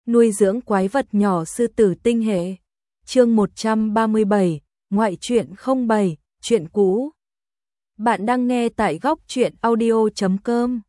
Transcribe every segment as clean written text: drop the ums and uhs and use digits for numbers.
Nuôi dưỡng quái vật nhỏ sư tử tinh hệ. Chương 137, ngoại truyện 07, truyện cũ. Bạn đang nghe tại góc truyện audio.com.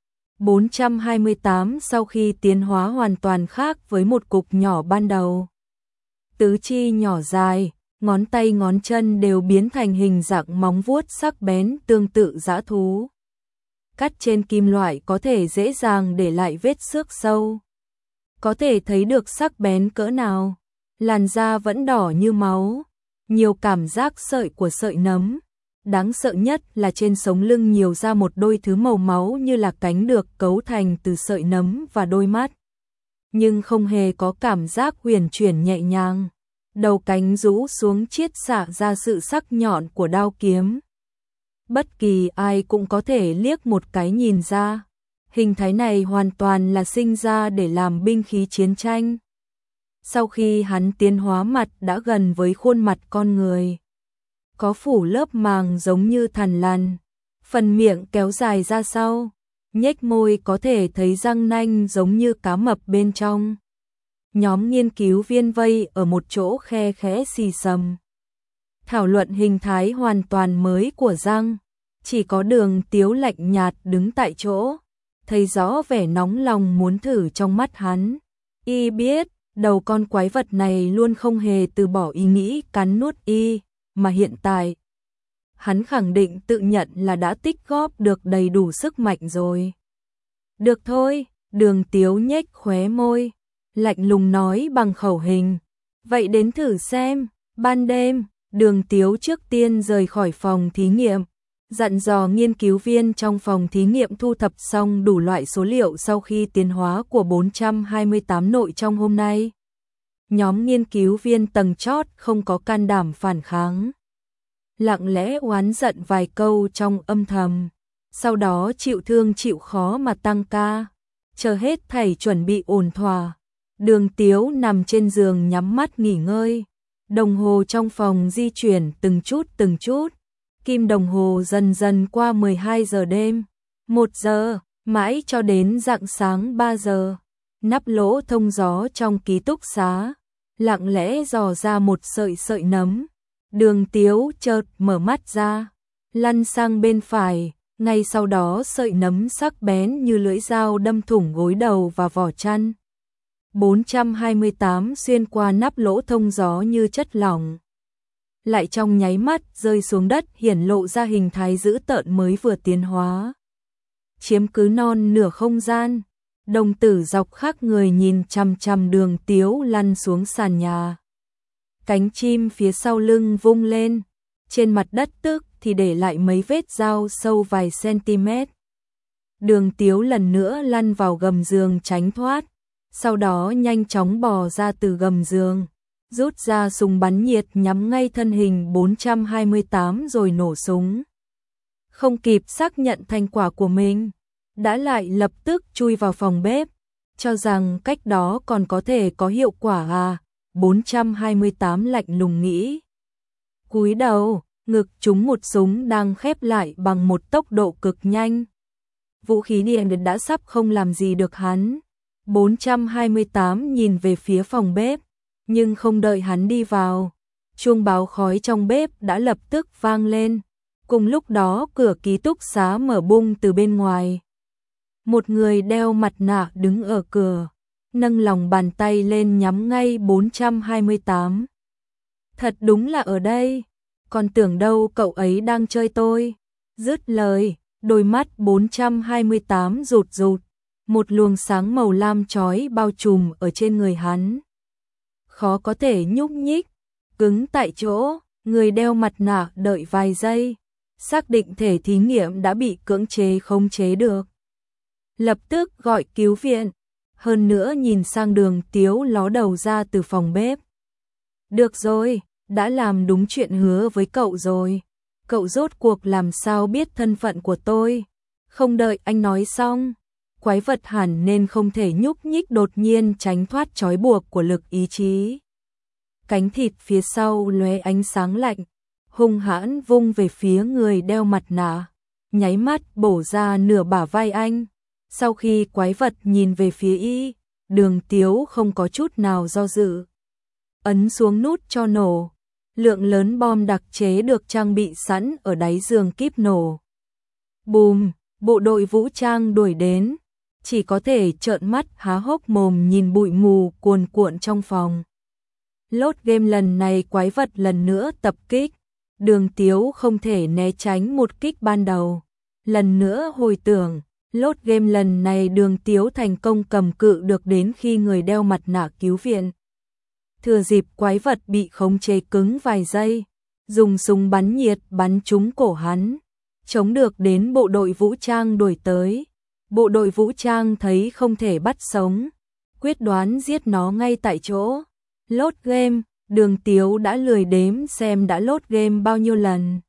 428 sau khi tiến hóa hoàn toàn khác với một cục nhỏ ban đầu. Tứ chi nhỏ dài, ngón tay ngón chân đều biến thành hình dạng móng vuốt sắc bén tương tự dã thú. Cắt trên kim loại có thể dễ dàng để lại vết xước sâu. Có thể thấy được sắc bén cỡ nào. Làn da vẫn đỏ như máu, nhiều cảm giác sợi của sợi nấm. Đáng sợ nhất là trên sống lưng nhiều ra một đôi thứ màu máu như là cánh được cấu thành từ sợi nấm và đôi mắt. Nhưng không hề có cảm giác huyền chuyển nhẹ nhàng. Đầu cánh rũ xuống chiết xạ ra sự sắc nhọn của đao kiếm. Bất kỳ ai cũng có thể liếc một cái nhìn ra. Hình thái này hoàn toàn là sinh ra để làm binh khí chiến tranh. Sau khi hắn tiến hóa mặt đã gần với khuôn mặt con người. Có phủ lớp màng giống như thằn lằn. Phần miệng kéo dài ra sau. Nhếch môi có thể thấy răng nanh giống như cá mập bên trong. Nhóm nghiên cứu viên vây ở một chỗ khe khẽ xì xầm. Thảo luận hình thái hoàn toàn mới của răng. Chỉ có Đường Tiếu lạnh nhạt đứng tại chỗ. Thấy rõ vẻ nóng lòng muốn thử trong mắt hắn. Y biết, đầu con quái vật này luôn không hề từ bỏ ý nghĩ cắn nuốt y, mà hiện tại hắn khẳng định tự nhận là đã tích góp được đầy đủ sức mạnh rồi. Được thôi, Đường Tiếu nhếch khóe môi, lạnh lùng nói bằng khẩu hình. Vậy đến thử xem. Ban đêm, Đường Tiếu trước tiên rời khỏi phòng thí nghiệm. Dặn dò nghiên cứu viên trong phòng thí nghiệm thu thập xong đủ loại số liệu sau khi tiến hóa của 428 nội trong hôm nay. Nhóm nghiên cứu viên tầng chót không có can đảm phản kháng. Lặng lẽ oán giận vài câu trong âm thầm. Sau đó chịu thương chịu khó mà tăng ca. Chờ hết thảy chuẩn bị ổn thỏa. Đường Tiếu nằm trên giường nhắm mắt nghỉ ngơi. Đồng hồ trong phòng di chuyển từng chút. Kim đồng hồ dần dần qua 12 giờ đêm, 1 giờ, mãi cho đến rạng sáng 3 giờ. Nắp lỗ thông gió trong ký túc xá, lặng lẽ dò ra một sợi nấm. Đường Tiếu chợt mở mắt ra, lăn sang bên phải, ngay sau đó sợi nấm sắc bén như lưỡi dao đâm thủng gối đầu và vỏ chăn. 428 xuyên qua nắp lỗ thông gió như chất lỏng. Lại trong nháy mắt rơi xuống đất hiển lộ ra hình thái dữ tợn mới vừa tiến hóa. Chiếm cứ non nửa không gian, đồng tử dọc khắc người nhìn chằm chằm Đường Tiếu lăn xuống sàn nhà. Cánh chim phía sau lưng vung lên, trên mặt đất tức thì để lại mấy vết dao sâu vài cm. Đường Tiếu lần nữa lăn vào gầm giường tránh thoát, sau đó nhanh chóng bò ra từ gầm giường. Rút ra súng bắn nhiệt nhắm ngay thân hình 428 rồi nổ súng. Không kịp xác nhận thành quả của mình, đã lại lập tức chui vào phòng bếp, cho rằng cách đó còn có thể có hiệu quả à, 428 lạnh lùng nghĩ. Cúi đầu, ngực trúng một súng đang khép lại bằng một tốc độ cực nhanh. Vũ khí điện đã sắp không làm gì được hắn. 428 nhìn về phía phòng bếp. Nhưng không đợi hắn đi vào, chuông báo khói trong bếp đã lập tức vang lên. Cùng lúc đó cửa ký túc xá mở bung từ bên ngoài. Một người đeo mặt nạ đứng ở cửa, nâng lòng bàn tay lên nhắm ngay 428. Thật đúng là ở đây, còn tưởng đâu cậu ấy đang chơi tôi. Dứt lời, đôi mắt 428 rụt. Một luồng sáng màu lam chói bao trùm ở trên người hắn. Khó có thể nhúc nhích, cứng tại chỗ, người đeo mặt nạ đợi vài giây, xác định thể thí nghiệm đã bị cưỡng chế khống chế được. Lập tức gọi cứu viện, hơn nữa nhìn sang Đường Tiếu ló đầu ra từ phòng bếp. Được rồi, đã làm đúng chuyện hứa với cậu rồi, cậu rốt cuộc làm sao biết thân phận của tôi. Không đợi anh nói xong, quái vật hẳn nên không thể nhúc nhích đột nhiên tránh thoát trói buộc của lực ý chí. Cánh thịt phía sau lóe ánh sáng lạnh, hung hãn vung về phía người đeo mặt nạ, nháy mắt bổ ra nửa bả vai anh. Sau khi quái vật nhìn về phía y, Đường Tiếu không có chút nào do dự. Ấn xuống nút cho nổ. Lượng lớn bom đặc chế được trang bị sẵn ở đáy giường kíp nổ. Bùm, bộ đội vũ trang đuổi đến. Chỉ có thể trợn mắt há hốc mồm nhìn bụi mù cuồn cuộn trong phòng. Lốt game lần này quái vật lần nữa tập kích. Đường Tiếu không thể né tránh một kích ban đầu. Lần nữa hồi tưởng, lốt game lần này Đường Tiếu thành công cầm cự được đến khi người đeo mặt nạ cứu viện. Thừa dịp quái vật bị khống chế cứng vài giây, dùng súng bắn nhiệt bắn trúng cổ hắn, chống được đến bộ đội vũ trang đuổi tới. Bộ đội vũ trang thấy không thể bắt sống, quyết đoán giết nó ngay tại chỗ. Lốt game, Đường Tiếu đã lười đếm xem đã lốt game bao nhiêu lần.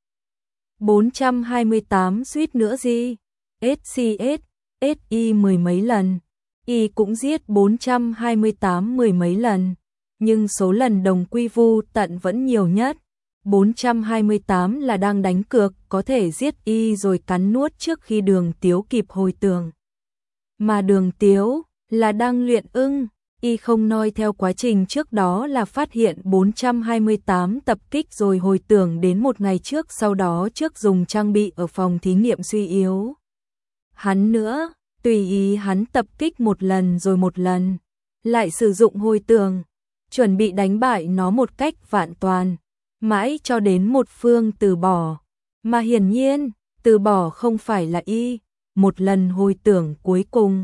428 suýt nữa gì? SCS, SI mười mấy lần. Y cũng giết 428 mười mấy lần. Nhưng số lần đồng quy vu tận vẫn nhiều nhất. 428 là đang đánh cược có thể giết Y rồi cắn nuốt trước khi Đường Tiếu kịp hồi tưởng. Mà Đường Tiếu là đang luyện ưng. Y không noi theo quá trình trước đó là phát hiện 428 tập kích rồi hồi tưởng đến một ngày trước sau đó trước dùng trang bị ở phòng thí nghiệm suy yếu. Hắn nữa, tùy ý hắn tập kích một lần rồi một lần, lại sử dụng hồi tưởng, chuẩn bị đánh bại nó một cách vạn toàn, mãi cho đến một phương từ bỏ. Mà hiển nhiên, từ bỏ không phải là Y, một lần hồi tưởng cuối cùng.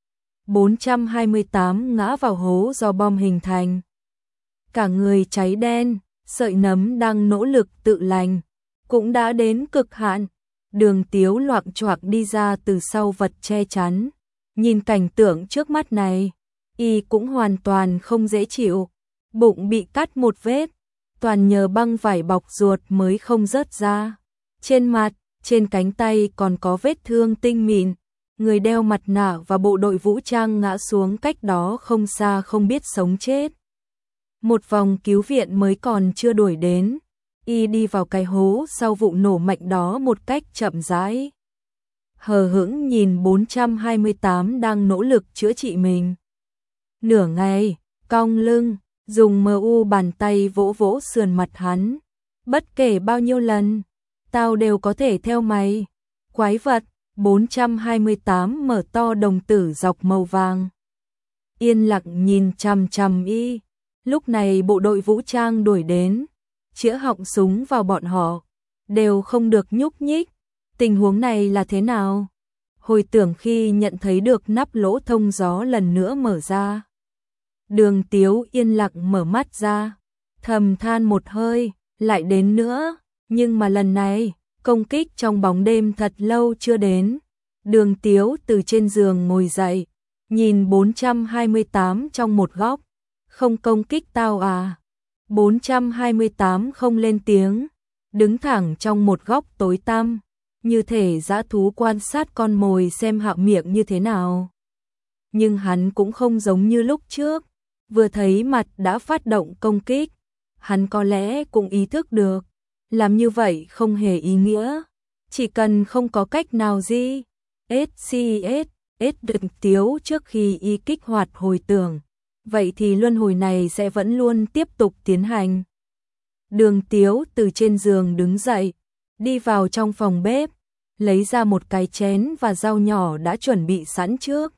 428 ngã vào hố do bom hình thành. Cả người cháy đen, sợi nấm đang nỗ lực tự lành, cũng đã đến cực hạn. Đường Tiếu loạng choạng đi ra từ sau vật che chắn. Nhìn cảnh tượng trước mắt này, Y cũng hoàn toàn không dễ chịu. Bụng bị cắt một vết, toàn nhờ băng vải bọc ruột mới không rớt ra. Trên mặt, trên cánh tay còn có vết thương tinh mịn. Người đeo mặt nạ và bộ đội vũ trang ngã xuống cách đó không xa không biết sống chết. Một vòng cứu viện mới còn chưa đuổi đến, Y đi vào cái hố sau vụ nổ mạnh đó một cách chậm rãi. Hờ hững nhìn 428 đang nỗ lực chữa trị mình. Nửa ngày, cong lưng, dùng MU bàn tay vỗ vỗ sườn mặt hắn. Bất kể bao nhiêu lần, tao đều có thể theo mày. Quái vật. 428 mở to đồng tử dọc màu vàng. Yên lặng nhìn chằm chằm Y. Lúc này bộ đội vũ trang đuổi đến, chĩa họng súng vào bọn họ, đều không được nhúc nhích. Tình huống này là thế nào? Hồi tưởng khi nhận thấy được nắp lỗ thông gió lần nữa mở ra. Đường Tiếu yên lặng mở mắt ra, thầm than một hơi, lại đến nữa, nhưng mà lần này công kích trong bóng đêm thật lâu chưa đến. Đường Tiếu từ trên giường ngồi dậy, nhìn 428 trong một góc. Không công kích tao à? 428 không lên tiếng, đứng thẳng trong một góc tối tăm, như thể dã thú quan sát con mồi xem hạ miệng như thế nào. Nhưng hắn cũng không giống như lúc trước, vừa thấy mặt đã phát động công kích. Hắn có lẽ cũng ý thức được, làm như vậy không hề ý nghĩa, chỉ cần không có cách nào gì. SCS, Đường Tiếu trước khi Y kích hoạt hồi tưởng, vậy thì luân hồi này sẽ vẫn luôn tiếp tục tiến hành. Đường Tiếu từ trên giường đứng dậy, đi vào trong phòng bếp, lấy ra một cái chén và dao nhỏ đã chuẩn bị sẵn trước.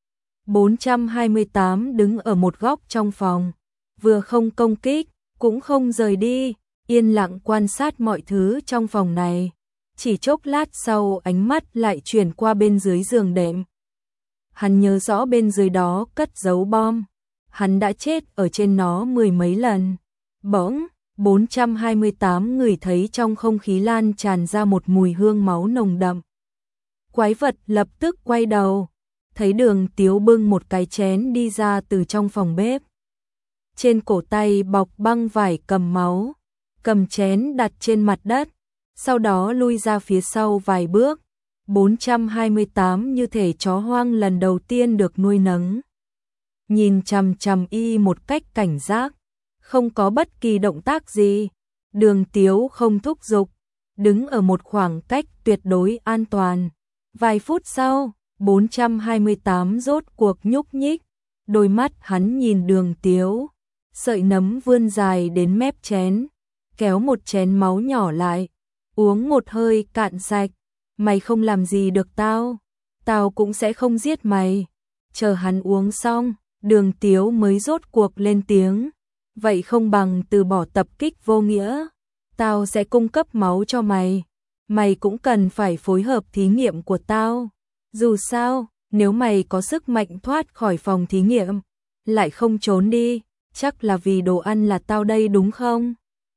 428 đứng ở một góc trong phòng, vừa không công kích, cũng không rời đi, yên lặng quan sát mọi thứ trong phòng này. Chỉ chốc lát sau ánh mắt lại chuyển qua bên dưới giường đệm. Hắn nhớ rõ bên dưới đó cất giấu bom. Hắn đã chết ở trên nó mười mấy lần. Bỗng, 428 người thấy trong không khí lan tràn ra một mùi hương máu nồng đậm. Quái vật lập tức quay đầu, thấy Đường Tiếu bưng một cái chén đi ra từ trong phòng bếp. Trên cổ tay bọc băng vải cầm máu, cầm chén đặt trên mặt đất, sau đó lui ra phía sau vài bước. 428 như thể chó hoang lần đầu tiên được nuôi nấng. Nhìn chằm chằm Y một cách cảnh giác, không có bất kỳ động tác gì. Đường Tiếu không thúc giục, đứng ở một khoảng cách tuyệt đối an toàn. Vài phút sau, 428 rốt cuộc nhúc nhích, đôi mắt hắn nhìn Đường Tiếu, sợi nấm vươn dài đến mép chén, kéo một chén máu nhỏ lại, uống một hơi cạn sạch. Mày không làm gì được tao, tao cũng sẽ không giết mày. Chờ hắn uống xong, Đường Tiếu mới rốt cuộc lên tiếng. Vậy không bằng từ bỏ tập kích vô nghĩa, tao sẽ cung cấp máu cho mày. Mày cũng cần phải phối hợp thí nghiệm của tao. Dù sao, nếu mày có sức mạnh thoát khỏi phòng thí nghiệm, lại không trốn đi, chắc là vì đồ ăn là tao đây đúng không?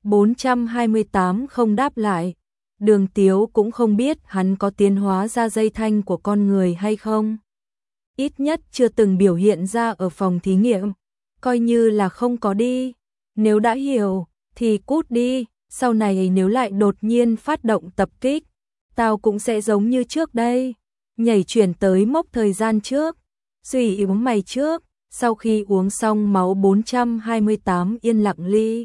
428 không đáp lại. Đường Tiếu cũng không biết hắn có tiến hóa ra dây thanh của con người hay không. Ít nhất chưa từng biểu hiện ra ở phòng thí nghiệm, coi như là không có đi. Nếu đã hiểu, thì cút đi, sau này nếu lại đột nhiên phát động tập kích, tao cũng sẽ giống như trước đây. Nhảy chuyển tới mốc thời gian trước, suy yếu mày trước, sau khi uống xong máu 428 yên lặng ly.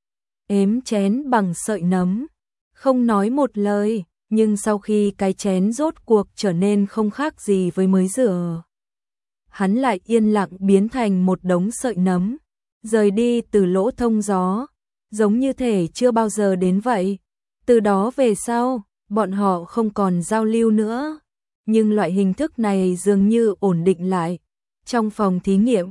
Ếm chén bằng sợi nấm, không nói một lời, nhưng sau khi cái chén rốt cuộc trở nên không khác gì với mới rửa, hắn lại yên lặng biến thành một đống sợi nấm, rời đi từ lỗ thông gió, giống như thể chưa bao giờ đến vậy. Từ đó về sau, bọn họ không còn giao lưu nữa, nhưng loại hình thức này dường như ổn định lại. Trong phòng thí nghiệm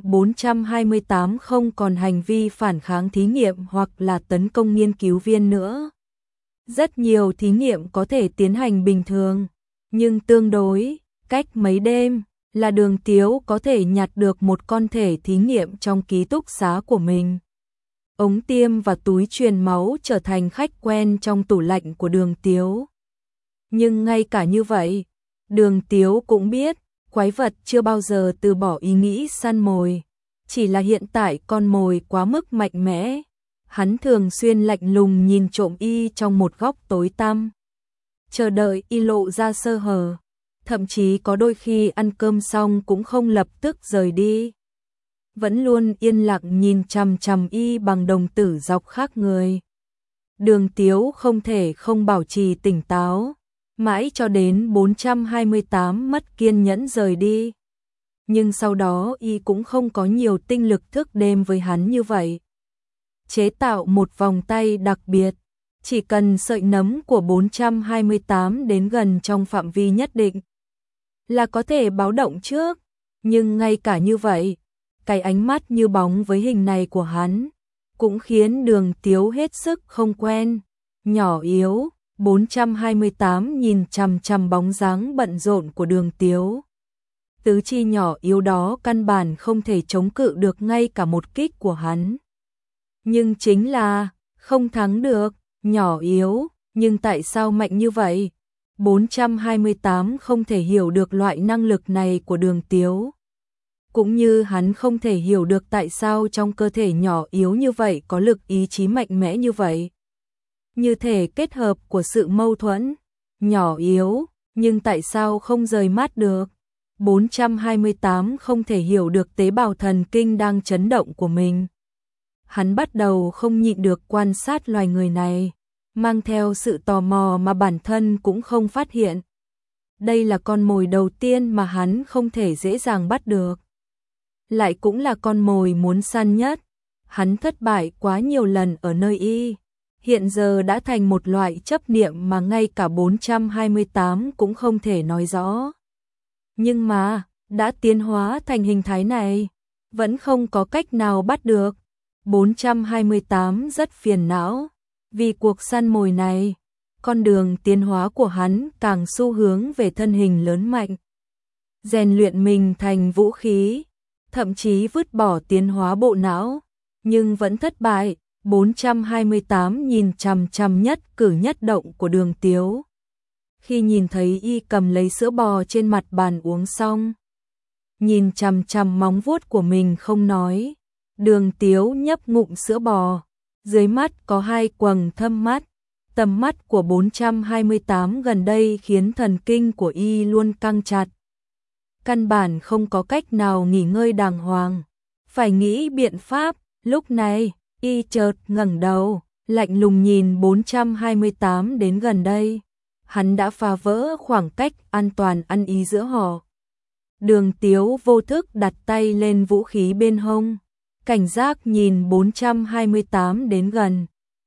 428 không còn hành vi phản kháng thí nghiệm hoặc là tấn công nghiên cứu viên nữa. Rất nhiều thí nghiệm có thể tiến hành bình thường, nhưng tương đối, cách mấy đêm là Đường Tiếu có thể nhặt được một con thể thí nghiệm trong ký túc xá của mình. Ống tiêm và túi truyền máu trở thành khách quen trong tủ lạnh của Đường Tiếu. Nhưng ngay cả như vậy, Đường Tiếu cũng biết, quái vật chưa bao giờ từ bỏ ý nghĩ săn mồi, chỉ là hiện tại con mồi quá mức mạnh mẽ. Hắn thường xuyên lạnh lùng nhìn trộm y trong một góc tối tăm, chờ đợi y lộ ra sơ hở, thậm chí có đôi khi ăn cơm xong cũng không lập tức rời đi. Vẫn luôn yên lặng nhìn chằm chằm y bằng đồng tử dọc khác người. Đường Tiếu không thể không bảo trì tỉnh táo, mãi cho đến 428 mất kiên nhẫn rời đi. Nhưng sau đó y cũng không có nhiều tinh lực thức đêm với hắn như vậy. Chế tạo một vòng tay đặc biệt, chỉ cần sợi nấm của 428 đến gần trong phạm vi nhất định là có thể báo động trước. Nhưng ngay cả như vậy, cái ánh mắt như bóng với hình này của hắn cũng khiến Đường Tiếu hết sức không quen. Nhỏ yếu, 428 nhìn chằm chằm bóng dáng bận rộn của Đường Tiếu. Tứ chi nhỏ yếu đó căn bản không thể chống cự được ngay cả một kích của hắn. Nhưng chính là không thắng được, nhỏ yếu, nhưng tại sao mạnh như vậy? 428 không thể hiểu được loại năng lực này của Đường Tiếu. Cũng như hắn không thể hiểu được tại sao trong cơ thể nhỏ yếu như vậy có lực ý chí mạnh mẽ như vậy. Như thể kết hợp của sự mâu thuẫn, nhỏ yếu, nhưng tại sao không rời mắt được? 428 không thể hiểu được tế bào thần kinh đang chấn động của mình. Hắn bắt đầu không nhịn được quan sát loài người này, mang theo sự tò mò mà bản thân cũng không phát hiện. Đây là con mồi đầu tiên mà hắn không thể dễ dàng bắt được. Lại cũng là con mồi muốn săn nhất. Hắn thất bại quá nhiều lần ở nơi y. Hiện giờ đã thành một loại chấp niệm mà ngay cả 428 cũng không thể nói rõ. Nhưng mà, đã tiến hóa thành hình thái này, vẫn không có cách nào bắt được. 428 rất phiền não, vì cuộc săn mồi này, con đường tiến hóa của hắn càng xu hướng về thân hình lớn mạnh. Rèn luyện mình thành vũ khí, thậm chí vứt bỏ tiến hóa bộ não, nhưng vẫn thất bại. 428 nhìn chằm chằm nhất cử nhất động của Đường Tiếu. Khi nhìn thấy y cầm lấy sữa bò trên mặt bàn uống xong, nhìn chằm chằm móng vuốt của mình không nói, Đường Tiếu nhấp ngụm sữa bò, dưới mắt có hai quầng thâm mắt. Tầm mắt của 428 gần đây khiến thần kinh của y luôn căng chặt. Căn bản không có cách nào nghỉ ngơi đàng hoàng, phải nghĩ biện pháp. Lúc này, y chợt ngẩng đầu, lạnh lùng nhìn 428 đến gần đây. Hắn đã phá vỡ khoảng cách an toàn ăn ý giữa họ. Đường Tiếu vô thức đặt tay lên vũ khí bên hông, cảnh giác nhìn 428 đến gần.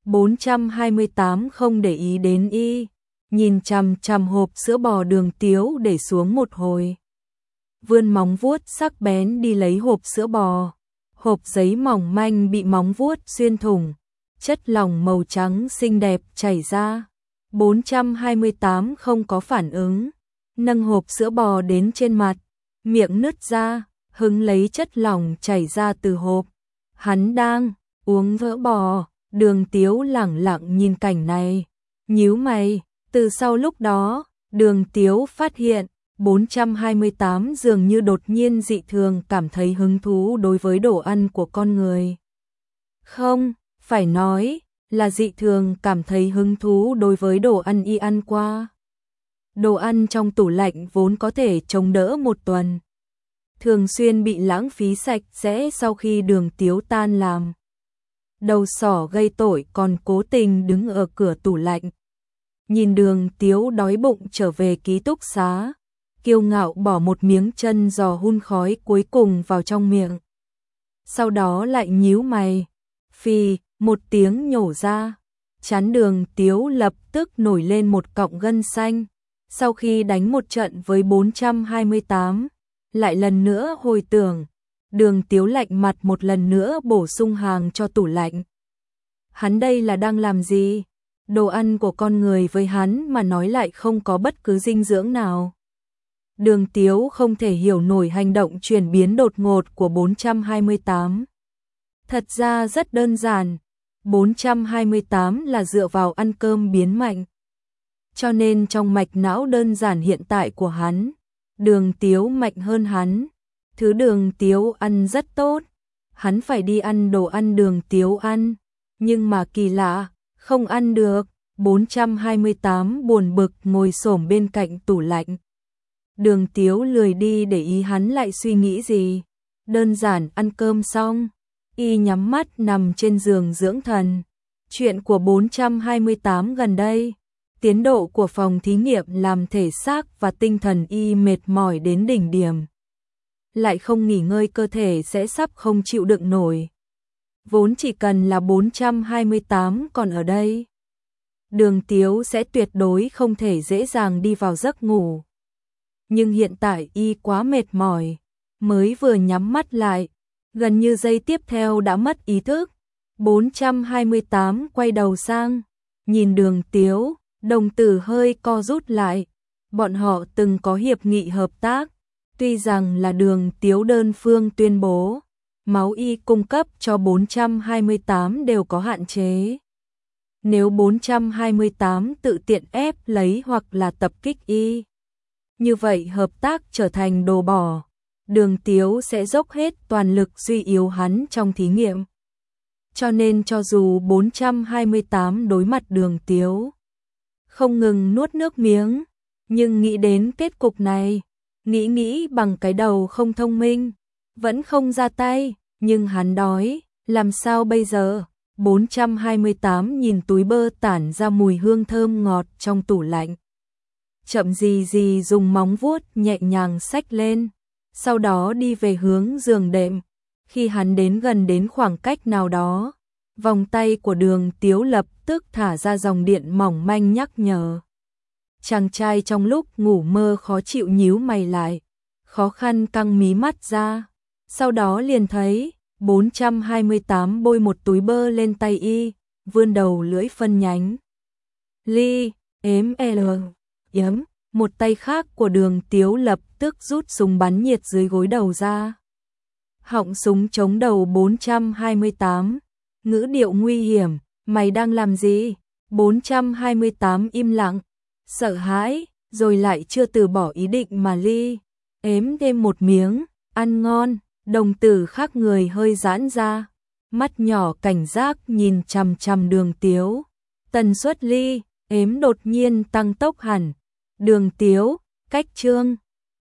428 không để ý đến y, nhìn chằm chằm hộp sữa bò Đường Tiếu để xuống một hồi. Vươn móng vuốt sắc bén đi lấy hộp sữa bò. Hộp giấy mỏng manh bị móng vuốt xuyên thủng, chất lỏng màu trắng xinh đẹp chảy ra. 428 không có phản ứng, nâng hộp sữa bò đến trên mặt, miệng nứt ra, hứng lấy chất lỏng chảy ra từ hộp. Hắn đang uống sữa bò. Đường Tiếu lẳng lặng nhìn cảnh này, nhíu mày. Từ sau lúc đó, Đường Tiếu phát hiện 428 dường như đột nhiên dị thường cảm thấy hứng thú đối với đồ ăn của con người. Không, phải nói là dị thường cảm thấy hứng thú đối với đồ ăn y ăn qua. Đồ ăn trong tủ lạnh vốn có thể chống đỡ một tuần, thường xuyên bị lãng phí sạch sẽ sau khi Đường Tiếu tan làm. Đầu sỏ gây tội còn cố tình đứng ở cửa tủ lạnh. Nhìn Đường Tiếu đói bụng trở về ký túc xá, kiêu ngạo bỏ một miếng chân giò hun khói cuối cùng vào trong miệng. Sau đó lại nhíu mày, phì, một tiếng nhổ ra. Trán Đường Tiếu lập tức nổi lên một cọng gân xanh. Sau khi đánh một trận với 428, lại lần nữa hồi tưởng. Đường Tiếu lạnh mặt một lần nữa bổ sung hàng cho tủ lạnh. Hắn đây là đang làm gì? Đồ ăn của con người với hắn mà nói lại không có bất cứ dinh dưỡng nào. Đường Tiếu không thể hiểu nổi hành động chuyển biến đột ngột của 428. Thật ra rất đơn giản, 428 là dựa vào ăn cơm biến mạnh. Cho nên trong mạch não đơn giản hiện tại của hắn, Đường Tiếu mạnh hơn hắn. Thứ Đường Tiếu ăn rất tốt, hắn phải đi ăn đồ ăn Đường Tiếu ăn, nhưng mà kỳ lạ, không ăn được. 428 buồn bực ngồi xổm bên cạnh tủ lạnh. Đường Tiếu lười đi để ý hắn lại suy nghĩ gì, đơn giản ăn cơm xong, y nhắm mắt nằm trên giường dưỡng thần. Chuyện của 428 gần đây, tiến độ của phòng thí nghiệm làm thể xác và tinh thần y mệt mỏi đến đỉnh điểm. Lại không nghỉ ngơi cơ thể sẽ sắp không chịu đựng nổi. Vốn chỉ cần là 428 còn ở đây, Đường Tiếu sẽ tuyệt đối không thể dễ dàng đi vào giấc ngủ. Nhưng hiện tại y quá mệt mỏi, mới vừa nhắm mắt lại, gần như giây tiếp theo đã mất ý thức. 428 quay đầu sang, nhìn Đường Tiếu, đồng tử hơi co rút lại. Bọn họ từng có hiệp nghị hợp tác, tuy rằng là Đường Tiếu đơn phương tuyên bố, máu y cung cấp cho 428 đều có hạn chế. Nếu 428 tự tiện ép lấy hoặc là tập kích y, như vậy hợp tác trở thành đồ bỏ. Đường Tiếu sẽ dốc hết toàn lực suy yếu hắn trong thí nghiệm. Cho nên cho dù 428 đối mặt Đường Tiếu, không ngừng nuốt nước miếng, nhưng nghĩ đến kết cục này, nghĩ bằng cái đầu không thông minh, vẫn không ra tay, nhưng hắn đói, làm sao bây giờ? 428 nhìn túi bơ tản ra mùi hương thơm ngọt trong tủ lạnh. Chậm gì dùng móng vuốt nhẹ nhàng xách lên, sau đó đi về hướng giường đệm. Khi hắn đến gần đến khoảng cách nào đó, vòng tay của Đường Tiếu lập tức thả ra dòng điện mỏng manh nhắc nhở. Chàng trai trong lúc ngủ mơ khó chịu nhíu mày lại, khó khăn căng mí mắt ra, sau đó liền thấy 428 bôi một túi bơ lên tay y, vươn đầu lưỡi phân nhánh. Ly, yếm, một tay khác của Đường Tiếu lập tức rút súng bắn nhiệt dưới gối đầu ra. Họng súng chống đầu 428, ngữ điệu nguy hiểm, mày đang làm gì? 428 im lặng, sợ hãi, rồi lại chưa từ bỏ ý định mà Ly, ếm thêm một miếng, ăn ngon. Đồng tử khác người hơi giãn ra, mắt nhỏ cảnh giác nhìn chằm chằm Đường Tiếu. Tần suất Ly, ếm đột nhiên tăng tốc hẳn. Đường Tiếu, cách chương